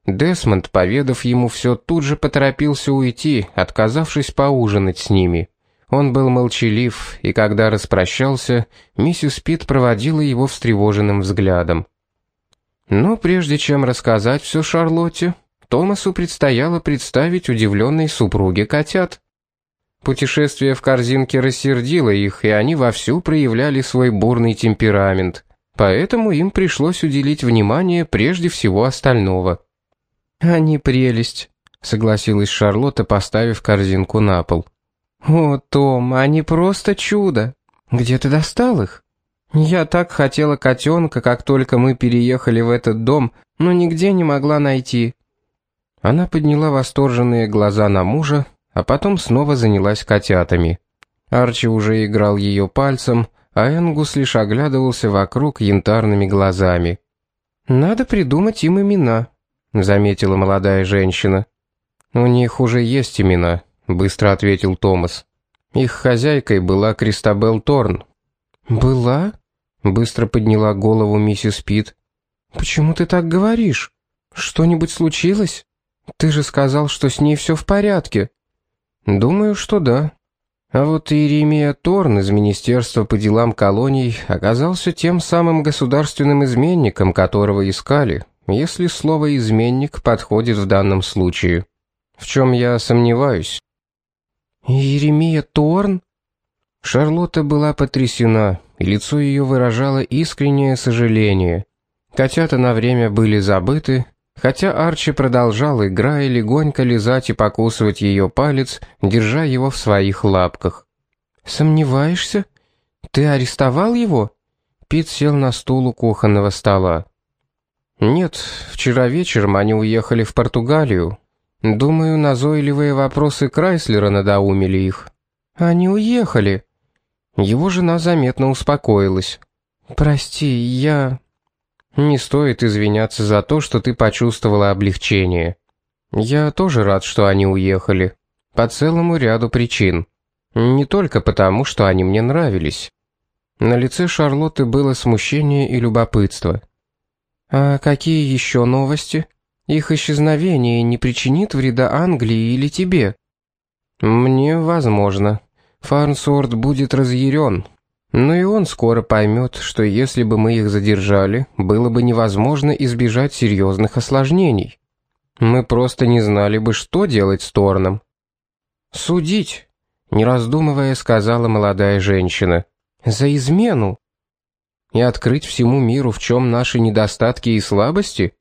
Десмонд, поведав ему все, тут же поторопился уйти, отказавшись поужинать с ними. Он был молчалив, и когда распрощался, миссис Питт проводила его встревоженным взглядом. Но прежде чем рассказать все Шарлотте, Томасу предстояло представить удивленной супруге котят. Путешествие в корзинке рассердило их, и они вовсю проявляли свой бурный темперамент, поэтому им пришлось уделить внимание прежде всего остального. «Они прелесть», — согласилась Шарлотта, поставив корзинку на пол. «О, Том, они просто чудо! Где ты достал их? Я так хотела котенка, как только мы переехали в этот дом, но нигде не могла найти». Она подняла восторженные глаза на мужа, а потом снова занялась котятами. Арчи уже играл ее пальцем, а Энгус лишь оглядывался вокруг янтарными глазами. «Надо придумать им имена», — заметила молодая женщина. «У них уже есть имена», — быстро ответил Томас. «Их хозяйкой была Кристабелл Торн». «Была?» — быстро подняла голову миссис Питт. «Почему ты так говоришь? Что-нибудь случилось? Ты же сказал, что с ней все в порядке». «Думаю, что да. А вот Иеремия Торн из Министерства по делам колоний оказался тем самым государственным изменником, которого искали, если слово «изменник» подходит в данном случае. В чем я сомневаюсь». «Иеремия Торн?» Шарлотта была потрясена, и лицо ее выражало искреннее сожаление. Котята на время были забыты, хотя Арчи продолжал, играя, легонько лизать и покусывать ее палец, держа его в своих лапках. «Сомневаешься? Ты арестовал его?» Пит сел на стул у кухонного стола. «Нет, вчера вечером они уехали в Португалию. Думаю, назойливые вопросы Крайслера надоумили их». «Они уехали». Его жена заметно успокоилась. «Прости, я...» «Не стоит извиняться за то, что ты почувствовала облегчение. Я тоже рад, что они уехали. По целому ряду причин. Не только потому, что они мне нравились». На лице Шарлотты было смущение и любопытство. «А какие еще новости? Их исчезновение не причинит вреда Англии или тебе?» «Мне возможно. Фарнсворт будет разъярен. Но и он скоро поймет, что если бы мы их задержали, было бы невозможно избежать серьезных осложнений. Мы просто не знали бы, что делать с Торном». «Судить», — не раздумывая, сказала молодая женщина, — «за измену». «И открыть всему миру, в чем наши недостатки и слабости?»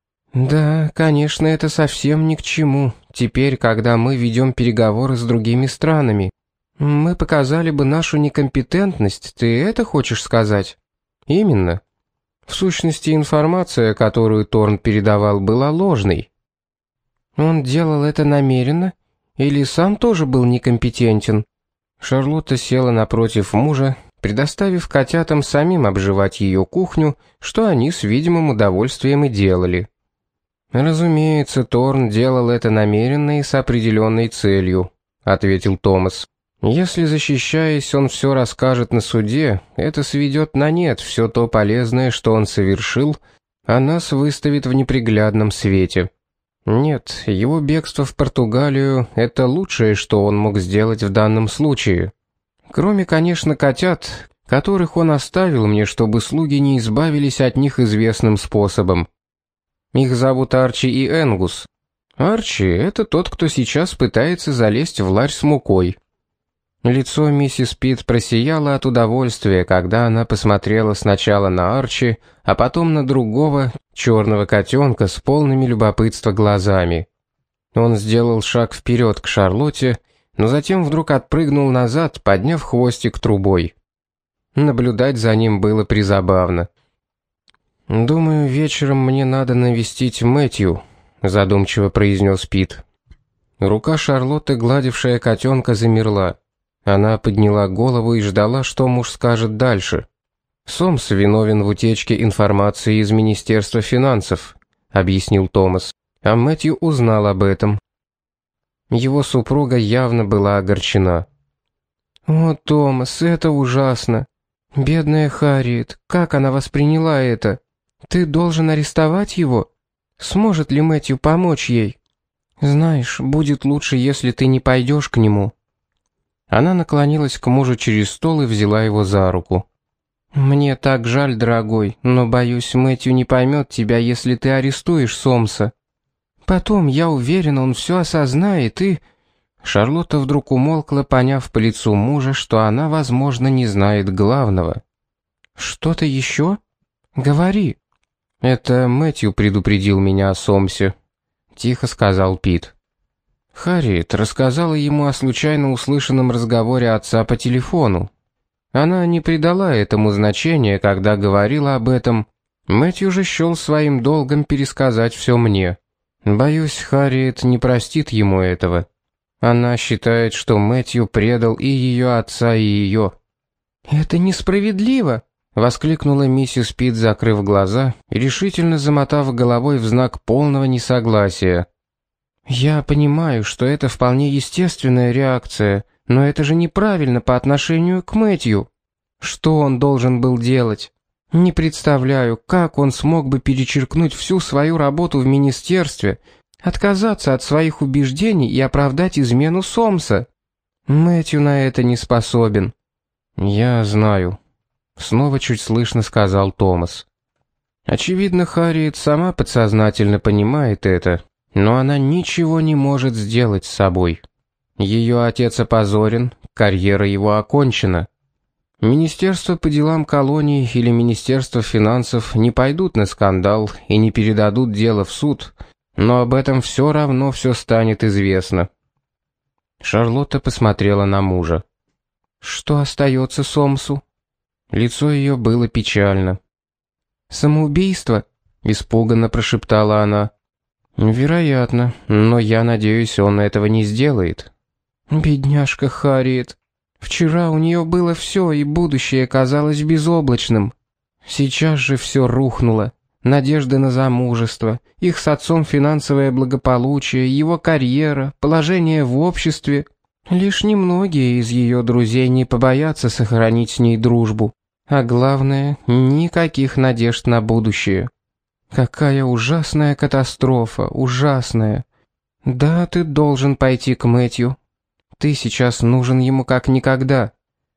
«Да, конечно, это совсем ни к чему, теперь, когда мы ведем переговоры с другими странами. Мы показали бы нашу некомпетентность, ты это хочешь сказать?» «Именно. В сущности, информация, которую Торн передавал, была ложной». «Он делал это намеренно? Или сам тоже был некомпетентен?» Шарлотта села напротив мужа, предоставив котятам самим обживать ее кухню, что они с видимым удовольствием и делали. «Разумеется, Торн делал это намеренно и с определенной целью», — ответил Томас. «Если, защищаясь, он все расскажет на суде, это сведет на нет все то полезное, что он совершил, а нас выставит в неприглядном свете. Нет, его бегство в Португалию — это лучшее, что он мог сделать в данном случае. Кроме, конечно, котят, которых он оставил мне, чтобы слуги не избавились от них известным способом. Их зовут Арчи и Энгус. Арчи — это тот, кто сейчас пытается залезть в ларь с мукой». Лицо миссис Питт просияло от удовольствия, когда она посмотрела сначала на Арчи, а потом на другого, черного котенка с полными любопытства глазами. Он сделал шаг вперед к Шарлотте, но затем вдруг отпрыгнул назад, подняв хвостик трубой. Наблюдать за ним было призабавно. «Думаю, вечером мне надо навестить Мэтью», — задумчиво произнес Питт. Рука Шарлотты, гладившая котенка, замерла. Она подняла голову и ждала, что муж скажет дальше. «Сомс виновен в утечке информации из Министерства финансов», — объяснил Томас. А Мэтью узнал об этом. Его супруга явно была огорчена. «О, Томас, это ужасно. Бедная Харриет, как она восприняла это? Ты должен арестовать его?» Сможет ли Мэтью помочь ей? Знаешь, будет лучше, если ты не пойдешь к нему». Она наклонилась к мужу через стол и взяла его за руку. «Мне так жаль, дорогой, но, боюсь, Мэтью не поймет тебя, если ты арестуешь Сомса. Потом, я уверена, он все осознает и...» Шарлотта вдруг умолкла, поняв по лицу мужа, что она, возможно, не знает главного. «Что-то еще? Говори». «Это Мэтью предупредил меня о Сомсе», — тихо сказал Пит. Харриет рассказала ему о случайно услышанном разговоре отца по телефону. Она не придала этому значения, когда говорила об этом. Мэтью же счел своим долгом пересказать все мне. Боюсь, Харриет не простит ему этого. Она считает, что Мэтью предал и ее отца, и ее. «Это несправедливо!» — воскликнула миссис Пит, закрыв глаза и решительно замотав головой в знак полного несогласия. «Я понимаю, что это вполне естественная реакция, но это же неправильно по отношению к Мэтью. Что он должен был делать? Не представляю, как он смог бы перечеркнуть всю свою работу в министерстве, отказаться от своих убеждений и оправдать измену Сомса. Мэтью на это не способен». «Я знаю», — снова чуть слышно сказал Томас. Очевидно, Харриет сама подсознательно понимает это, но она ничего не может сделать с собой. Ее отец опозорен, карьера его окончена. Министерство по делам колоний или Министерство финансов не пойдут на скандал и не передадут дело в суд, но об этом все равно все станет известно. Шарлотта посмотрела на мужа. «Что остается Сомсу?» Лицо ее было печально. «Самоубийство?» — испуганно прошептала она. «Вероятно, но я надеюсь, он этого не сделает». «Бедняжка Харриет. Вчера у нее было все, и будущее казалось безоблачным. Сейчас же все рухнуло. Надежды на замужество, их с отцом финансовое благополучие, его карьера, положение в обществе. Лишь немногие из ее друзей не побоятся сохранить с ней дружбу. А главное, никаких надежд на будущее. Какая ужасная катастрофа, ужасная. Да, ты должен пойти к Мэтью. Ты сейчас нужен ему как никогда».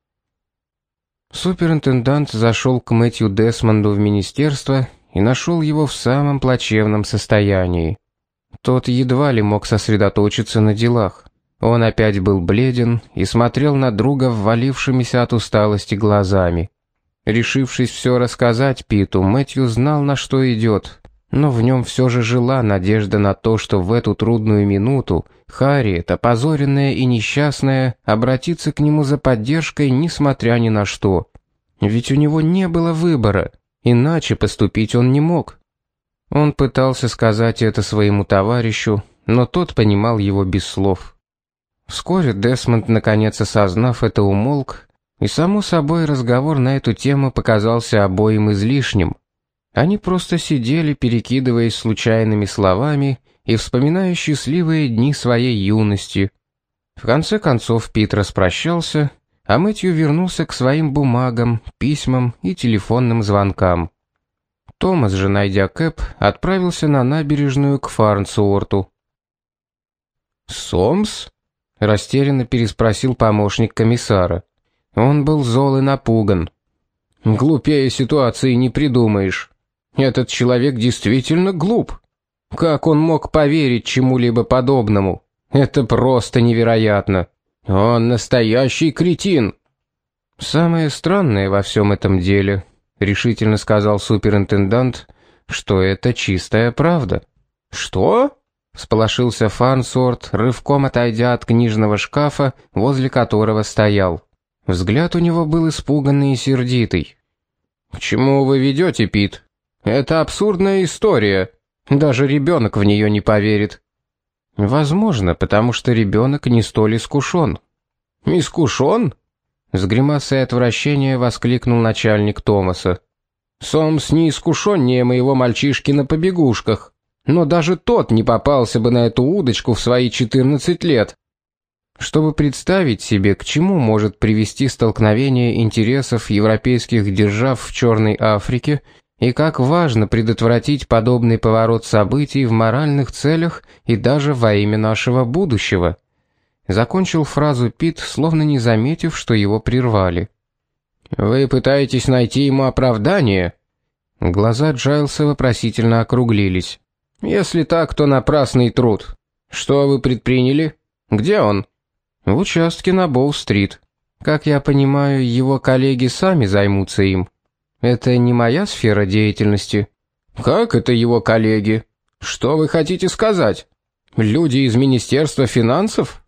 Суперинтендант зашел к Мэтью Десмонду в министерство и нашел его в самом плачевном состоянии. Тот едва ли мог сосредоточиться на делах. Он опять был бледен и смотрел на друга ввалившимися от усталости глазами. Решившись все рассказать Питу, Мэтью знал, на что идет, но в нем все же жила надежда на то, что в эту трудную минуту Харриет, опозоренная и несчастная, обратится к нему за поддержкой, несмотря ни на что. Ведь у него не было выбора, иначе поступить он не мог. Он пытался сказать это своему товарищу, но тот понимал его без слов. Вскоре Десмонд, наконец осознав это, умолк, и, само собой, разговор на эту тему показался обоим излишним. Они просто сидели, перекидываясь случайными словами и вспоминая счастливые дни своей юности. В конце концов Пит распрощался, а Мэтью вернулся к своим бумагам, письмам и телефонным звонкам. Томас же, найдя Кэб, отправился на набережную к Фарнсуорту. «Сомс?» — растерянно переспросил помощник комиссара. Он был зол и напуган. «Глупее ситуации не придумаешь. Этот человек действительно глуп. Как он мог поверить чему-либо подобному? Это просто невероятно. Он настоящий кретин». «Самое странное во всем этом деле», — решительно сказал суперинтендант, — «что это чистая правда». «Что?» — всполошился Фарнсуорт, рывком отойдя от книжного шкафа, возле которого стоял. Взгляд у него был испуганный и сердитый. «К чему вы ведете, Пит? Это абсурдная история. Даже ребенок в нее не поверит». «Возможно, потому что ребенок не столь искушен». «Искушен?» — с гримасой отвращения воскликнул начальник Томаса. «Сомс не искушеннее моего мальчишки на побегушках, но даже тот не попался бы на эту удочку в свои 14 лет». Чтобы представить себе, к чему может привести столкновение интересов европейских держав в Черной Африке и как важно предотвратить подобный поворот событий в моральных целях и даже во имя нашего будущего. Закончил фразу Пит, словно не заметив, что его прервали. «Вы пытаетесь найти ему оправдание?» Глаза Джайлса вопросительно округлились. «Если так, то напрасный труд. Что вы предприняли? Где он?» «В участке на Боу-стрит. Как я понимаю, его коллеги сами займутся им. Это не моя сфера деятельности». «Как это его коллеги? Что вы хотите сказать? Люди из Министерства финансов?»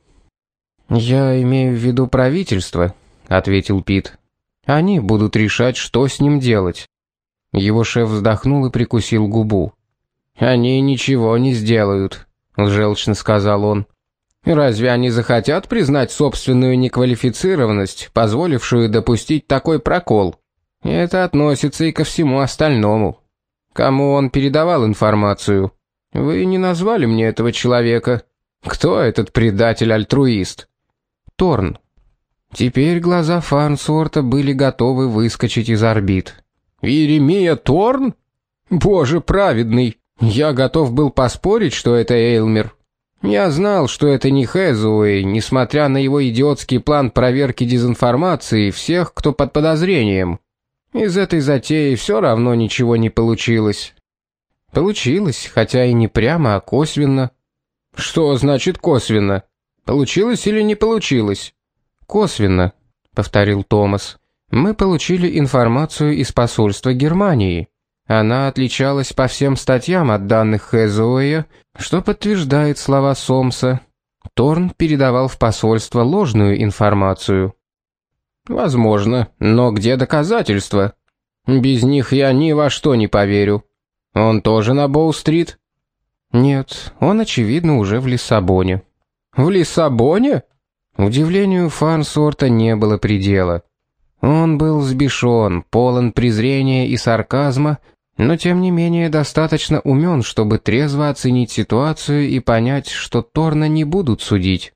«Я имею в виду правительство», — ответил Пит. «Они будут решать, что с ним делать». Его шеф вздохнул и прикусил губу. «Они ничего не сделают», — желчно сказал он. «Разве они захотят признать собственную неквалифицированность, позволившую допустить такой прокол? Это относится и ко всему остальному. Кому он передавал информацию? Вы не назвали мне этого человека. Кто этот предатель-альтруист?» «Торн». Теперь глаза Фарнсворта были готовы выскочить из орбит. «Иеремия Торн? Боже праведный! Я готов был поспорить, что это Эйлмер. Я знал, что это не Хэзуэй, несмотря на его идиотский план проверки дезинформации всех, кто под подозрением. Из этой затеи все равно ничего не получилось». «Получилось, хотя и не прямо, а косвенно». «Что значит косвенно? Получилось или не получилось?» «Косвенно», — повторил Томас. «Мы получили информацию из посольства Германии. Она отличалась по всем статьям от данных Хэзуэя, что подтверждает слова Сомса. Торн передавал в посольство ложную информацию». «Возможно, но где доказательства? Без них я ни во что не поверю. Он тоже на Боу-стрит?» «Нет, он, очевидно, уже в Лиссабоне». «В Лиссабоне?» Удивлению Фарнсворта не было предела. Он был взбешен, полон презрения и сарказма, но тем не менее достаточно умен, чтобы трезво оценить ситуацию и понять, что Торна не будут судить.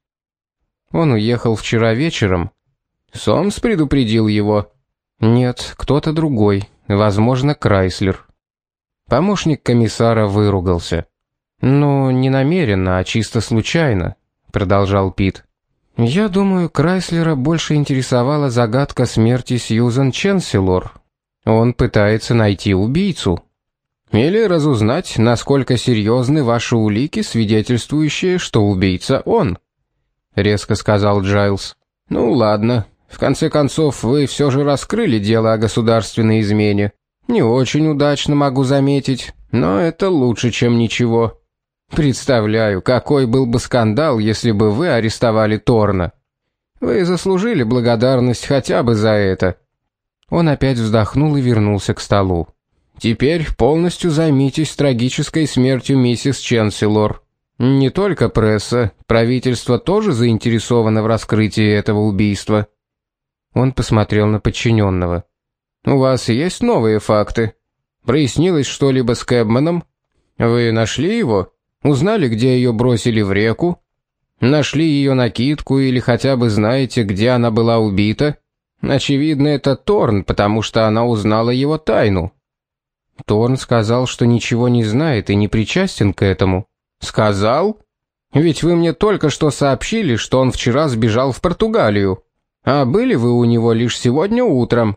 Он уехал вчера вечером. Сомс предупредил его? Нет, кто-то другой, возможно, Крайслер. Помощник комиссара выругался. «Ну, не намеренно, а чисто случайно», — продолжал Пит. «Я думаю, Крайслера больше интересовала загадка смерти Сьюзен Ченселор. Он пытается найти убийцу. Или разузнать, насколько серьезны ваши улики, свидетельствующие, что убийца он», — резко сказал Джайлс. «Ну ладно, в конце концов, вы все же раскрыли дело о государственной измене. Не очень удачно, могу заметить, но это лучше, чем ничего. Представляю, какой был бы скандал, если бы вы арестовали Торна. Вы заслужили благодарность хотя бы за это». Он опять вздохнул и вернулся к столу. «Теперь полностью займитесь трагической смертью миссис Ченселор. Не только пресса, правительство тоже заинтересовано в раскрытии этого убийства». Он посмотрел на подчиненного. «У вас есть новые факты? Прояснилось что-либо с Кэбманом? Вы нашли его? Узнали, где ее бросили в реку? Нашли ее накидку или хотя бы знаете, где она была убита? Очевидно, это Торн, потому что она узнала его тайну». Торн сказал, что ничего не знает и не причастен к этому. «Сказал? Ведь вы мне только что сообщили, что он вчера сбежал в Португалию. А были вы у него лишь сегодня утром».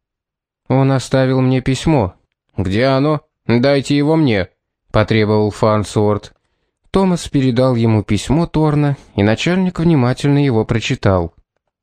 «Он оставил мне письмо». «Где оно? Дайте его мне», — потребовал Фарнсворт. Томас передал ему письмо Торна, и начальник внимательно его прочитал.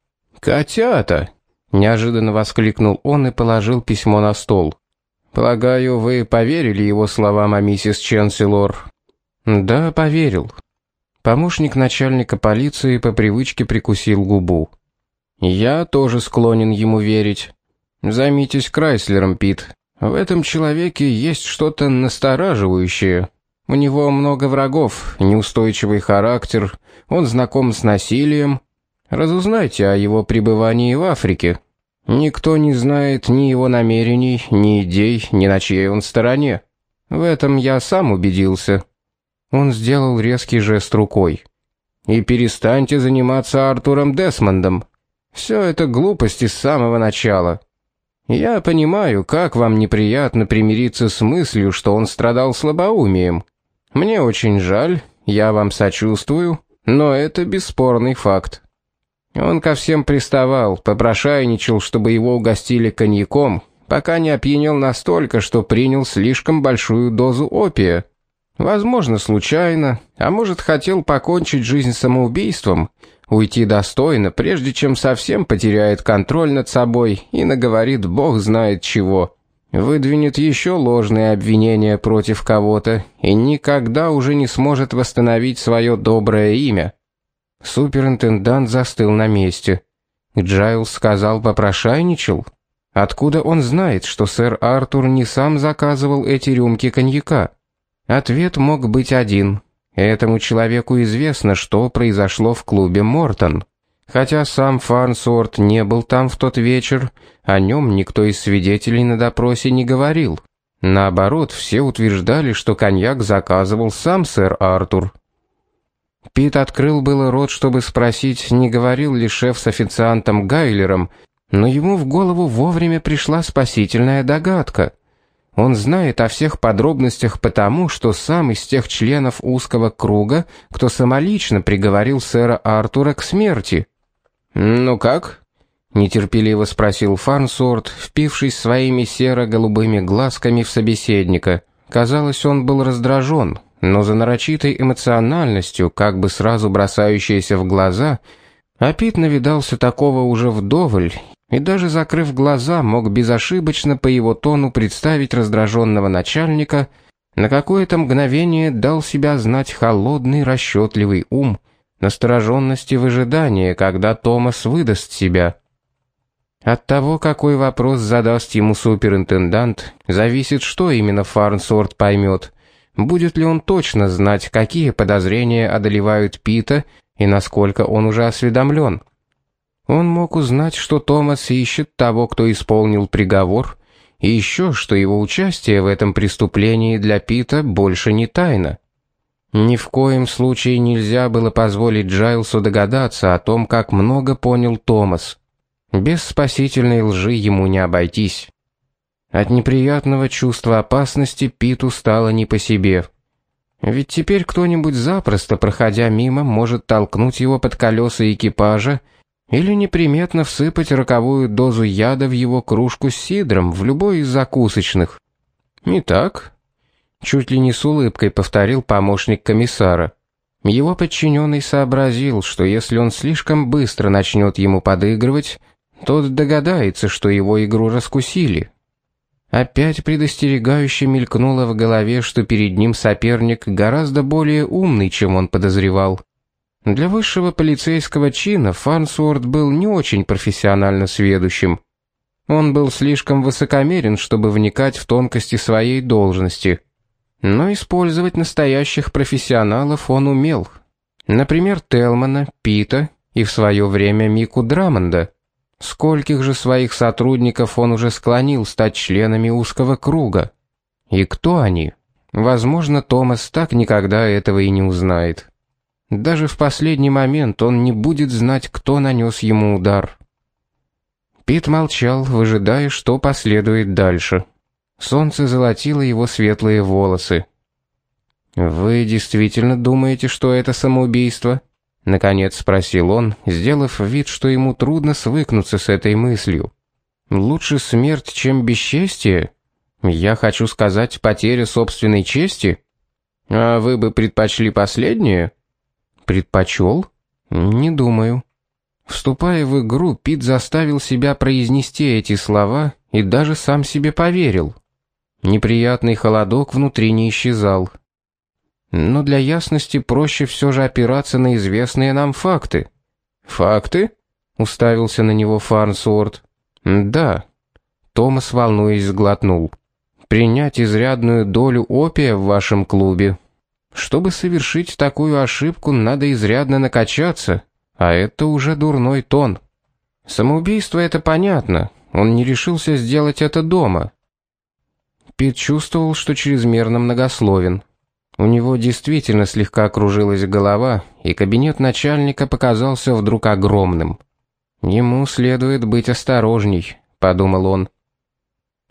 «Котята!» — неожиданно воскликнул он и положил письмо на стол. «Полагаю, вы поверили его словам о миссис Ченселор?» «Да, поверил». Помощник начальника полиции по привычке прикусил губу. «Я тоже склонен ему верить. Займитесь Крайслером, Пит. В этом человеке есть что-то настораживающее. У него много врагов, неустойчивый характер, он знаком с насилием. Разузнайте о его пребывании в Африке. Никто не знает ни его намерений, ни идей, ни на чьей он стороне. В этом я сам убедился». Он сделал резкий жест рукой. «И перестаньте заниматься Артуром Десмондом. Все это глупости с самого начала. Я понимаю, как вам неприятно примириться с мыслью, что он страдал слабоумием. Мне очень жаль, я вам сочувствую, но это бесспорный факт. Он ко всем приставал, попрошайничал, чтобы его угостили коньяком, пока не опьянел настолько, что принял слишком большую дозу опия. Возможно, случайно, а может, хотел покончить жизнь самоубийством, уйти достойно, прежде чем совсем потеряет контроль над собой и наговорит бог знает чего. Выдвинет еще ложные обвинения против кого-то и никогда уже не сможет восстановить свое доброе имя. Суперинтендант застыл на месте. Джайлс сказал, попрошайничал? Откуда он знает, что сэр Артур не сам заказывал эти рюмки коньяка? Ответ мог быть один. Этому человеку известно, что произошло в клубе Мортон. Хотя сам Фарнсворт не был там в тот вечер, о нем никто из свидетелей на допросе не говорил. Наоборот, все утверждали, что коньяк заказывал сам сэр Артур. Пит открыл было рот, чтобы спросить, не говорил ли шеф с официантом Гайлером, но ему в голову вовремя пришла спасительная догадка. Он знает о всех подробностях потому, что сам из тех членов узкого круга, кто самолично приговорил сэра Артура к смерти. «Ну как?» — нетерпеливо спросил Фарнсворт, впившись своими серо-голубыми глазками в собеседника. Казалось, он был раздражен, но за нарочитой эмоциональностью, как бы сразу бросающейся в глаза, Пит навидался такого уже вдоволь, и даже закрыв глаза, мог безошибочно по его тону представить раздраженного начальника, на какое-то мгновение дал себя знать холодный расчетливый ум, настороженности в ожидании, когда Томас выдаст себя. От того, какой вопрос задаст ему суперинтендант, зависит, что именно Фарнсворт поймет. Будет ли он точно знать, какие подозрения одолевают Пита и насколько он уже осведомлен. Он мог узнать, что Томас ищет того, кто исполнил приговор, и еще, что его участие в этом преступлении для Пита больше не тайна. Ни в коем случае нельзя было позволить Джайлсу догадаться о том, как много понял Томас. Без спасительной лжи ему не обойтись. От неприятного чувства опасности Питу стало не по себе. Ведь теперь кто-нибудь запросто, проходя мимо, может толкнуть его под колеса экипажа или неприметно всыпать роковую дозу яда в его кружку с сидром в любой из закусочных. Итак, чуть ли не с улыбкой повторил помощник комиссара. Его подчиненный сообразил, что если он слишком быстро начнет ему подыгрывать, тот догадается, что его игру раскусили. Опять предостерегающе мелькнуло в голове, что перед ним соперник гораздо более умный, чем он подозревал. Для высшего полицейского чина Фарнсворт был не очень профессионально сведущим. Он был слишком высокомерен, чтобы вникать в тонкости своей должности. Но использовать настоящих профессионалов он умел. Например, Телмана, Пита и в свое время Мику Драмонда. Скольких же своих сотрудников он уже склонил стать членами узкого круга? И кто они? Возможно, Томас так никогда этого и не узнает. Даже в последний момент он не будет знать, кто нанес ему удар. Пит молчал, выжидая, что последует дальше. Солнце золотило его светлые волосы. «Вы действительно думаете, что это самоубийство?» Наконец спросил он, сделав вид, что ему трудно свыкнуться с этой мыслью. «Лучше смерть, чем бесчестие? Я хочу сказать, потеря собственной чести? А вы бы предпочли последнее?» «Предпочел? Не думаю». Вступая в игру, Пит заставил себя произнести эти слова и даже сам себе поверил. Неприятный холодок внутри не исчезал. Но для ясности проще все же опираться на известные нам факты. «Факты?» — уставился на него Фарнсворт. «Да». Томас, волнуясь, сглотнул. «Принять изрядную долю опия в вашем клубе. Чтобы совершить такую ошибку, надо изрядно накачаться, а это уже дурной тон. Самоубийство — это понятно, он не решился сделать это дома». Пит чувствовал, что чрезмерно многословен. У него действительно слегка кружилась голова, и кабинет начальника показался вдруг огромным. «Ему следует быть осторожней», — подумал он.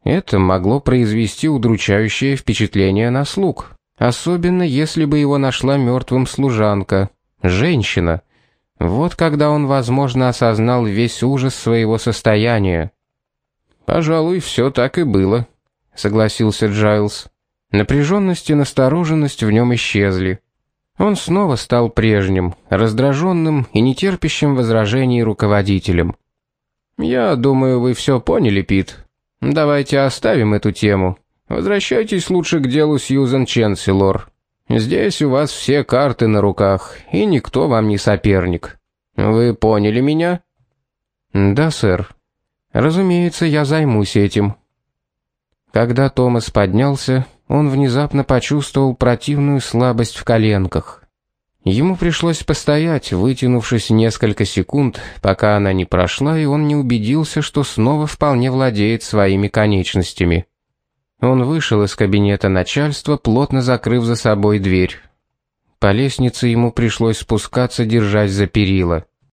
Это могло произвести удручающее впечатление на слуг, особенно если бы его нашла мертвым служанка, женщина. Вот когда он, возможно, осознал весь ужас своего состояния. «Пожалуй, все так и было», — согласился Джайлз. Напряженность и настороженность в нем исчезли. Он снова стал прежним, раздраженным и нетерпящим возражений руководителем. «Я думаю, вы все поняли, Пит. Давайте оставим эту тему. Возвращайтесь лучше к делу Сьюзен Ченсилор. Здесь у вас все карты на руках, и никто вам не соперник. Вы поняли меня?» «Да, сэр. Разумеется, я займусь этим». Когда Томас поднялся, он внезапно почувствовал противную слабость в коленках. Ему пришлось постоять, вытянувшись несколько секунд, пока она не прошла, и он не убедился, что снова вполне владеет своими конечностями. Он вышел из кабинета начальства, плотно закрыв за собой дверь. По лестнице ему пришлось спускаться, держась за перила.